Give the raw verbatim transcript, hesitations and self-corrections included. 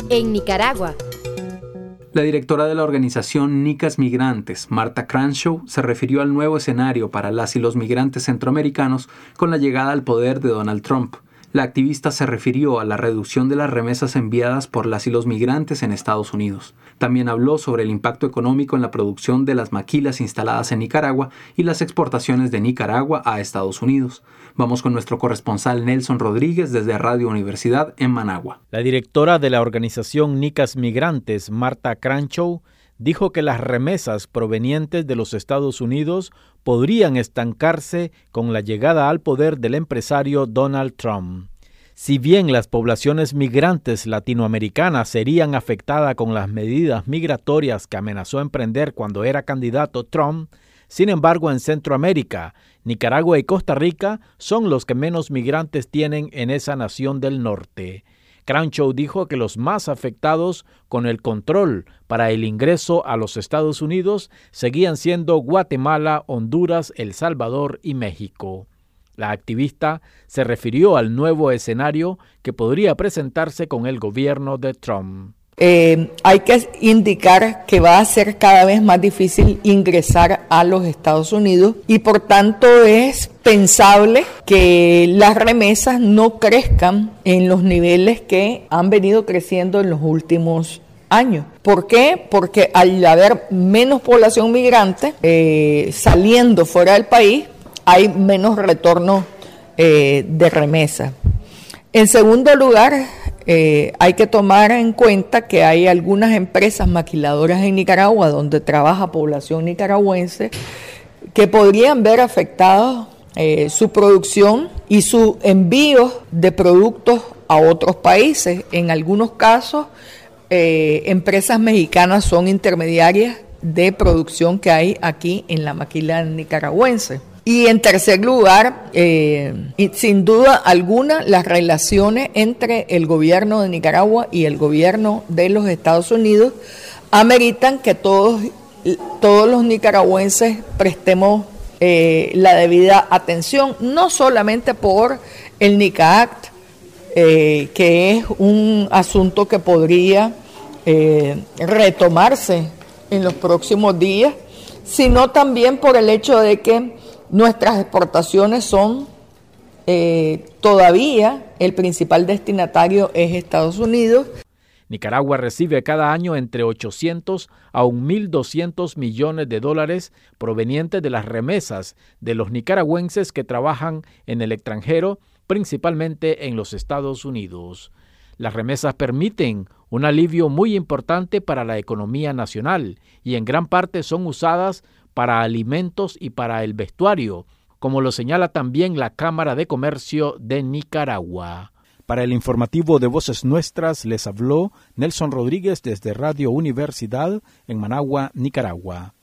En Nicaragua. La directora de la organización Nicas Migrantes, Marta Crenshaw, se refirió al nuevo escenario para las y los migrantes centroamericanos con la llegada al poder de Donald Trump. La activista se refirió a la reducción de las remesas enviadas por las y los migrantes en Estados Unidos. También habló sobre el impacto económico en la producción de las maquilas instaladas en Nicaragua y las exportaciones de Nicaragua a Estados Unidos. Vamos con nuestro corresponsal Nelson Rodríguez desde Radio Universidad en Managua. La directora de la organización Nicas Migrantes, Marta Crenshaw, dijo que las remesas provenientes de los Estados Unidos podrían estancarse con la llegada al poder del empresario Donald Trump. Si bien las poblaciones migrantes latinoamericanas serían afectadas con las medidas migratorias que amenazó emprender cuando era candidato Trump, sin embargo en Centroamérica, Nicaragua y Costa Rica son los que menos migrantes tienen en esa nación del norte. Crenshaw dijo que los más afectados con el control para el ingreso a los Estados Unidos seguían siendo Guatemala, Honduras, El Salvador y México. La activista se refirió al nuevo escenario que podría presentarse con el gobierno de Trump. Eh, hay que indicar que va a ser cada vez más difícil ingresar a los Estados Unidos y por tanto es pensable que las remesas no crezcan en los niveles que han venido creciendo en los últimos años. ¿Por qué? Porque al haber menos población migrante eh, saliendo fuera del país, hay menos retorno eh, de remesas. En segundo lugar, Eh, hay que tomar en cuenta que hay algunas empresas maquiladoras en Nicaragua donde trabaja población nicaragüense que podrían ver afectados eh, su producción y sus envíos de productos a otros países. En algunos casos, eh, empresas mexicanas son intermediarias de producción que hay aquí en la maquila nicaragüense. Y en tercer lugar, eh, y sin duda alguna, las relaciones entre el gobierno de Nicaragua y el gobierno de los Estados Unidos ameritan que todos, todos los nicaragüenses prestemos eh, la debida atención, no solamente por el NICA Act, eh, que es un asunto que podría eh, retomarse en los próximos días, sino también por el hecho de que nuestras exportaciones son eh, todavía el principal destinatario es Estados Unidos. Nicaragua recibe cada año entre ochocientos a mil doscientos millones de dólares provenientes de las remesas de los nicaragüenses que trabajan en el extranjero, principalmente en los Estados Unidos. Las remesas permiten un alivio muy importante para la economía nacional y en gran parte son usadas para alimentos y para el vestuario, como lo señala también la Cámara de Comercio de Nicaragua. Para el informativo de Voces Nuestras les habló Nelson Rodríguez desde Radio Universidad en Managua, Nicaragua.